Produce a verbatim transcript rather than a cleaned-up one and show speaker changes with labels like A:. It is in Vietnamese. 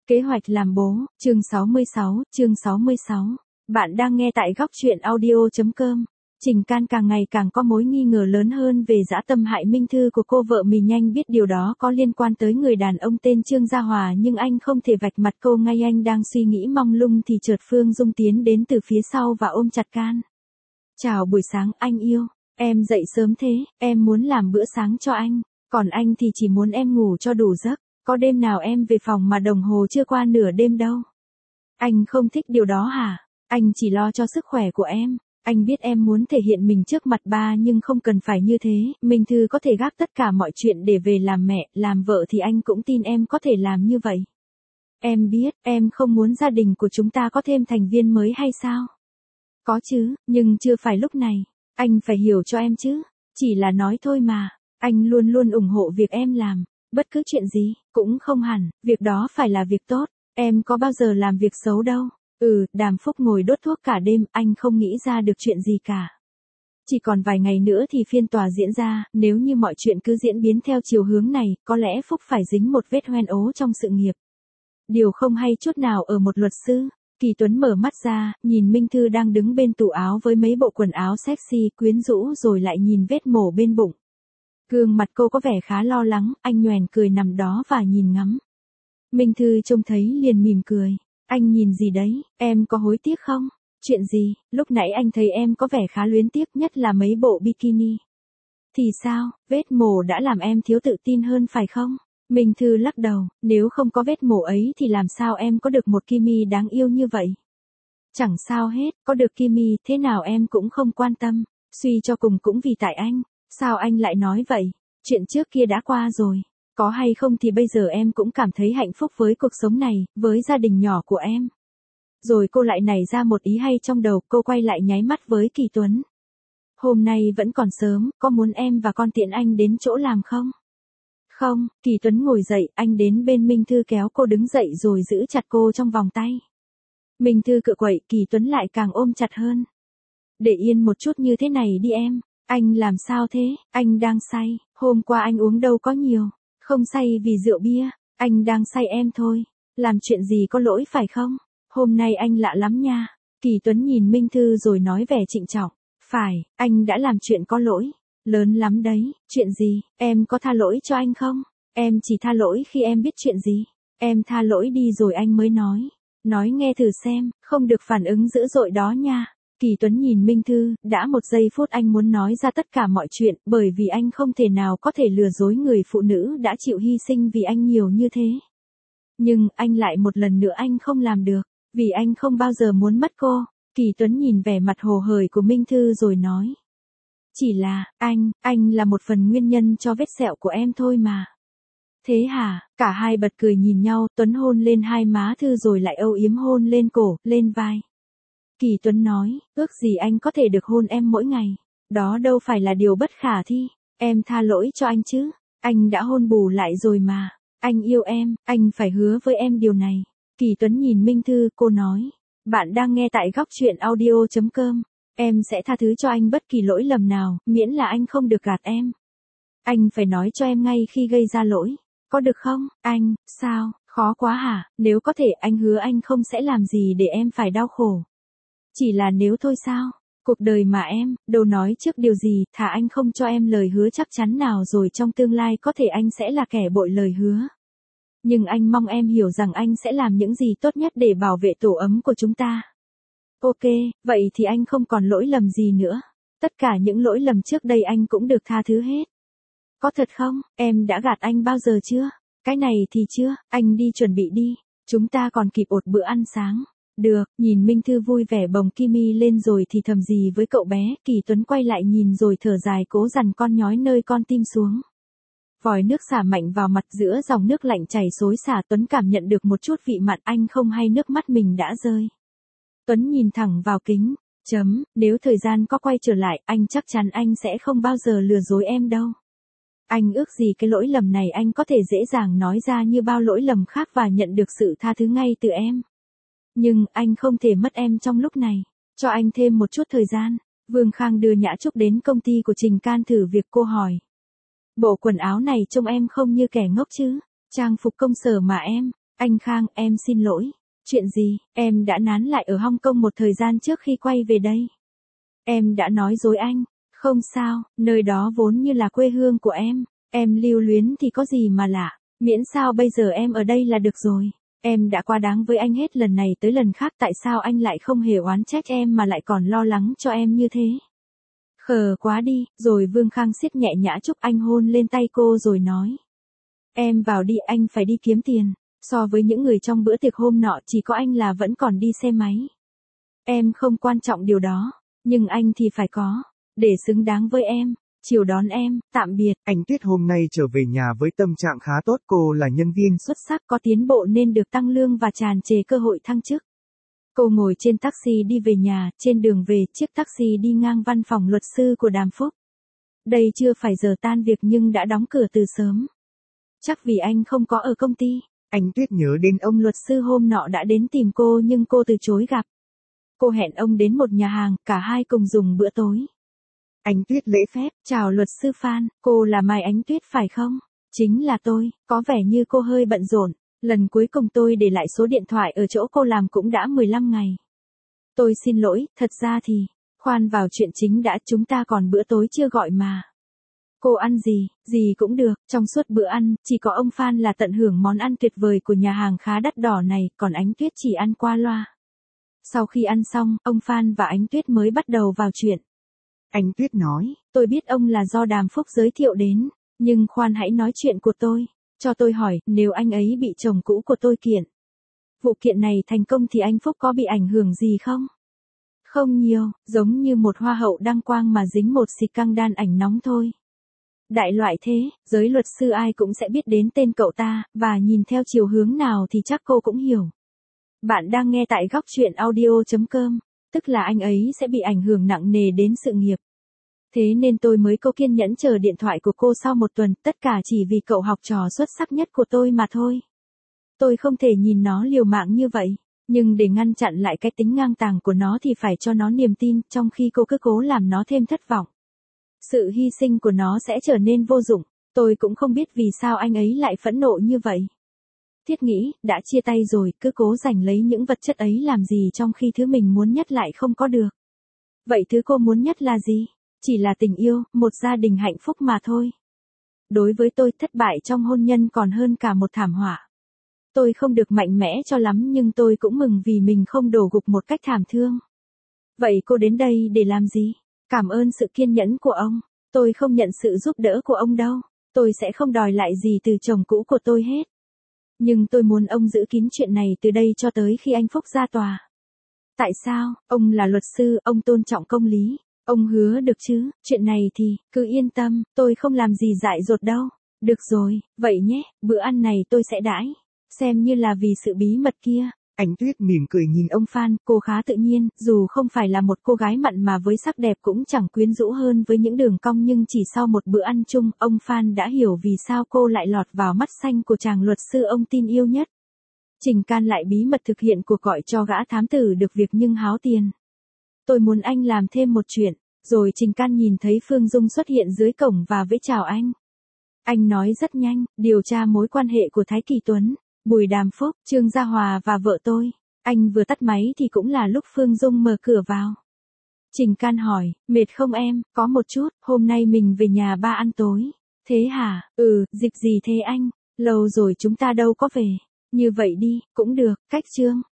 A: Kế hoạch làm bố, chương sáu mươi sáu, chương sáu mươi sáu. Bạn đang nghe tại góc truyện audio chấm com. Trình Can càng ngày càng có mối nghi ngờ lớn hơn về dã tâm hại Minh Thư của cô vợ mình. Anh biết điều đó có liên quan tới người đàn ông tên Trương Gia Hòa, nhưng anh không thể vạch mặt cô ngay. Anh đang suy nghĩ mông lung thì chợt Phương Dung tiến đến từ phía sau và ôm chặt Can. Chào buổi sáng anh yêu, em dậy sớm thế, em muốn làm bữa sáng cho anh, còn anh thì chỉ muốn em ngủ cho đủ giấc. Có đêm nào em về phòng mà đồng hồ chưa qua nửa đêm đâu. Anh không thích điều đó hả? Anh chỉ lo cho sức khỏe của em. Anh biết em muốn thể hiện mình trước mặt ba nhưng không cần phải như thế. Minh Thư có thể gác tất cả mọi chuyện để về làm mẹ, làm vợ thì anh cũng tin em có thể làm như vậy. Em biết, em không muốn gia đình của chúng ta có thêm thành viên mới hay sao? Có chứ, nhưng chưa phải lúc này. Anh phải hiểu cho em chứ. Chỉ là nói thôi mà. Anh luôn luôn ủng hộ việc em làm. Bất cứ chuyện gì, cũng không hẳn, việc đó phải là việc tốt, em có bao giờ làm việc xấu đâu. Ừ, Đàm Phúc ngồi đốt thuốc cả đêm, anh không nghĩ ra được chuyện gì cả. Chỉ còn vài ngày nữa thì phiên tòa diễn ra, nếu như mọi chuyện cứ diễn biến theo chiều hướng này, có lẽ Phúc phải dính một vết hoen ố trong sự nghiệp. Điều không hay chút nào ở một luật sư. Kỳ Tuấn mở mắt ra, nhìn Minh Thư đang đứng bên tủ áo với mấy bộ quần áo sexy, quyến rũ, rồi lại nhìn vết mổ bên bụng. Gương mặt cô có vẻ khá lo lắng, anh nhoẻn cười nằm đó và nhìn ngắm. Minh Thư trông thấy liền mỉm cười. Anh nhìn gì đấy, em có hối tiếc không? Chuyện gì, lúc nãy anh thấy em có vẻ khá luyến tiếc, nhất là mấy bộ bikini. Thì sao, vết mổ đã làm em thiếu tự tin hơn phải không? Minh Thư lắc đầu, nếu không có vết mổ ấy thì làm sao em có được một Kimi đáng yêu như vậy? Chẳng sao hết, có được Kimi thế nào em cũng không quan tâm, suy cho cùng cũng vì tại anh. Sao anh lại nói vậy? Chuyện trước kia đã qua rồi. Có hay không thì bây giờ em cũng cảm thấy hạnh phúc với cuộc sống này, với gia đình nhỏ của em. Rồi cô lại nảy ra một ý hay trong đầu, cô quay lại nháy mắt với Kỳ Tuấn. Hôm nay vẫn còn sớm, có muốn em và con tiện anh đến chỗ làm không? Không, Kỳ Tuấn ngồi dậy, anh đến bên Minh Thư kéo cô đứng dậy rồi giữ chặt cô trong vòng tay. Minh Thư cựa quậy, Kỳ Tuấn lại càng ôm chặt hơn. Để yên một chút như thế này đi em. Anh làm sao thế, anh đang say, hôm qua anh uống đâu có nhiều, không say vì rượu bia, anh đang say em thôi, làm chuyện gì có lỗi phải không, hôm nay anh lạ lắm nha. Kỳ Tuấn nhìn Minh Thư rồi nói vẻ trịnh trọng, phải, anh đã làm chuyện có lỗi, lớn lắm đấy, chuyện gì, em có tha lỗi cho anh không, em chỉ tha lỗi khi em biết chuyện gì, em tha lỗi đi rồi anh mới nói, nói nghe thử xem, không được phản ứng dữ dội đó nha. Kỳ Tuấn nhìn Minh Thư, đã một giây phút anh muốn nói ra tất cả mọi chuyện, bởi vì anh không thể nào có thể lừa dối người phụ nữ đã chịu hy sinh vì anh nhiều như thế. Nhưng, anh lại một lần nữa anh không làm được, vì anh không bao giờ muốn mất cô. Kỳ Tuấn nhìn vẻ mặt hồ hởi của Minh Thư rồi nói. Chỉ là, anh, anh là một phần nguyên nhân cho vết sẹo của em thôi mà. Thế hả, cả hai bật cười nhìn nhau, Tuấn hôn lên hai má Thư rồi lại âu yếm hôn lên cổ, lên vai. Kỳ Tuấn nói, ước gì anh có thể được hôn em mỗi ngày. Đó đâu phải là điều bất khả thi. Em tha lỗi cho anh chứ. Anh đã hôn bù lại rồi mà. Anh yêu em, anh phải hứa với em điều này. Kỳ Tuấn nhìn Minh Thư, cô nói. Bạn đang nghe tại góc truyện audio chấm com. Em sẽ tha thứ cho anh bất kỳ lỗi lầm nào, miễn là anh không được gạt em. Anh phải nói cho em ngay khi gây ra lỗi. Có được không, anh, sao, khó quá hả? Nếu có thể anh hứa anh không sẽ làm gì để em phải đau khổ. Chỉ là nếu thôi sao? Cuộc đời mà em, đâu nói trước điều gì, thà anh không cho em lời hứa chắc chắn nào rồi trong tương lai có thể anh sẽ là kẻ bội lời hứa. Nhưng anh mong em hiểu rằng anh sẽ làm những gì tốt nhất để bảo vệ tổ ấm của chúng ta. Ok, vậy thì anh không còn lỗi lầm gì nữa. Tất cả những lỗi lầm trước đây anh cũng được tha thứ hết. Có thật không? Em đã gạt anh bao giờ chưa? Cái này thì chưa, anh đi chuẩn bị đi. Chúng ta còn kịp ột bữa ăn sáng. Được, nhìn Minh Thư vui vẻ bồng Kimi lên rồi thì thầm gì với cậu bé, Kỳ Tuấn quay lại nhìn rồi thở dài cố dằn con nhói nơi con tim xuống. Vòi nước xả mạnh vào mặt giữa dòng nước lạnh chảy xối xả, Tuấn cảm nhận được một chút vị mặn, anh không hay nước mắt mình đã rơi. Tuấn nhìn thẳng vào kính, chấm, nếu thời gian có quay trở lại, anh chắc chắn anh sẽ không bao giờ lừa dối em đâu. Anh ước gì cái lỗi lầm này anh có thể dễ dàng nói ra như bao lỗi lầm khác và nhận được sự tha thứ ngay từ em. Nhưng, anh không thể mất em trong lúc này. Cho anh thêm một chút thời gian. Vương Khang đưa Nhã Trúc đến công ty của Trình Can thử việc, cô hỏi. Bộ quần áo này trông em không như kẻ ngốc chứ. Trang phục công sở mà em. Anh Khang, em xin lỗi. Chuyện gì, em đã nán lại ở Hong Kong một thời gian trước khi quay về đây. Em đã nói dối anh. Không sao, nơi đó vốn như là quê hương của em. Em lưu luyến thì có gì mà lạ. Miễn sao bây giờ em ở đây là được rồi. Em đã quá đáng với anh hết lần này tới lần khác, tại sao anh lại không hề oán trách em mà lại còn lo lắng cho em như thế? Khờ quá đi, rồi Vương Khang siết nhẹ nhã Trúc Anh hôn lên tay cô rồi nói. Em vào đi, anh phải đi kiếm tiền. So với những người trong bữa tiệc hôm nọ chỉ có anh là vẫn còn đi xe máy. Em không quan trọng điều đó, nhưng anh thì phải có, để xứng đáng với em. Chiều đón em, tạm biệt.
B: Anh Tuyết hôm nay trở về nhà với tâm trạng khá tốt, cô là nhân viên
A: xuất sắc có tiến bộ nên được tăng lương và tràn trề cơ hội thăng chức. Cô ngồi trên taxi đi về nhà, trên đường về chiếc taxi đi ngang văn phòng luật sư của Đàm Phúc. Đây chưa phải giờ tan việc nhưng đã đóng cửa từ sớm. Chắc vì anh không có ở công ty.
B: Anh Tuyết nhớ đến
A: ông luật sư hôm nọ đã đến tìm cô nhưng cô từ chối gặp. Cô hẹn ông đến một nhà hàng, cả hai cùng dùng bữa tối.
B: Anh Tuyết lễ phép,
A: chào luật sư Phan, cô là Mai Ánh Tuyết phải không? Chính là tôi, có vẻ như cô hơi bận rộn. Lần cuối cùng tôi để lại số điện thoại ở chỗ cô làm cũng đã mười lăm ngày. Tôi xin lỗi, thật ra thì, khoan vào chuyện chính đã, chúng ta còn bữa tối chưa gọi mà. Cô ăn gì, gì cũng được, trong suốt bữa ăn, chỉ có ông Phan là tận hưởng món ăn tuyệt vời của nhà hàng khá đắt đỏ này, còn Ánh Tuyết chỉ ăn qua loa. Sau khi ăn xong, ông Phan và Ánh Tuyết mới bắt đầu vào chuyện.
B: Anh Tuyết nói,
A: tôi biết ông là do Đàm Phúc giới thiệu đến, nhưng khoan hãy nói chuyện của tôi. Cho tôi hỏi, nếu anh ấy bị chồng cũ của tôi kiện, vụ kiện này thành công thì anh Phúc có bị ảnh hưởng gì không? Không nhiều, giống như một hoa hậu đăng quang mà dính một xịt căng đan ảnh nóng thôi. Đại loại thế, giới luật sư ai cũng sẽ biết đến tên cậu ta, và nhìn theo chiều hướng nào thì chắc cô cũng hiểu. Bạn đang nghe tại góc truyện audio chấm com, tức là anh ấy sẽ bị ảnh hưởng nặng nề đến sự nghiệp. Thế nên tôi mới cố kiên nhẫn chờ điện thoại của cô sau một tuần, tất cả chỉ vì cậu học trò xuất sắc nhất của tôi mà thôi. Tôi không thể nhìn nó liều mạng như vậy, nhưng để ngăn chặn lại cái tính ngang tàng của nó thì phải cho nó niềm tin, trong khi cô cứ cố làm nó thêm thất vọng. Sự hy sinh của nó sẽ trở nên vô dụng, tôi cũng không biết vì sao anh ấy lại phẫn nộ như vậy. Thiết nghĩ, đã chia tay rồi, cứ cố giành lấy những vật chất ấy làm gì trong khi thứ mình muốn nhất lại không có được. Vậy thứ cô muốn nhất là gì? Chỉ là tình yêu, một gia đình hạnh phúc mà thôi. Đối với tôi, thất bại trong hôn nhân còn hơn cả một thảm họa. Tôi không được mạnh mẽ cho lắm nhưng tôi cũng mừng vì mình không đổ gục một cách thảm thương. Vậy cô đến đây để làm gì? Cảm ơn sự kiên nhẫn của ông. Tôi không nhận sự giúp đỡ của ông đâu. Tôi sẽ không đòi lại gì từ chồng cũ của tôi hết. Nhưng tôi muốn ông giữ kín chuyện này từ đây cho tới khi anh Phúc ra tòa. Tại sao? Ông là luật sư, ông tôn trọng công lý. Ông hứa được chứ, chuyện này thì, cứ yên tâm, tôi không làm gì dại dột đâu. Được rồi, vậy nhé, bữa ăn này tôi sẽ đãi. Xem như là vì sự bí mật kia.
B: Anh Tuyết mỉm cười nhìn
A: ông Phan, cô khá tự nhiên, dù không phải là một cô gái mặn mà với sắc đẹp cũng chẳng quyến rũ hơn với những đường cong, nhưng chỉ sau một bữa ăn chung, ông Phan đã hiểu vì sao cô lại lọt vào mắt xanh của chàng luật sư ông tin yêu nhất. Trình Can lại bí mật thực hiện cuộc gọi cho gã thám tử được việc nhưng háo tiền. Tôi muốn anh làm thêm một chuyện, rồi Trình Can nhìn thấy Phương Dung xuất hiện dưới cổng và vẫy chào anh. Anh nói rất nhanh, điều tra mối quan hệ của Thái Kỳ Tuấn, Bùi Đàm Phúc, Trương Gia Hòa và vợ tôi. Anh vừa tắt máy thì cũng là lúc Phương Dung mở cửa vào. Trình Can hỏi, mệt không em? Có một chút, hôm nay mình về nhà ba ăn tối. Thế hả? Ừ, dịp gì thế anh? Lâu rồi chúng ta đâu có về. Như vậy đi, cũng được, cách Trương.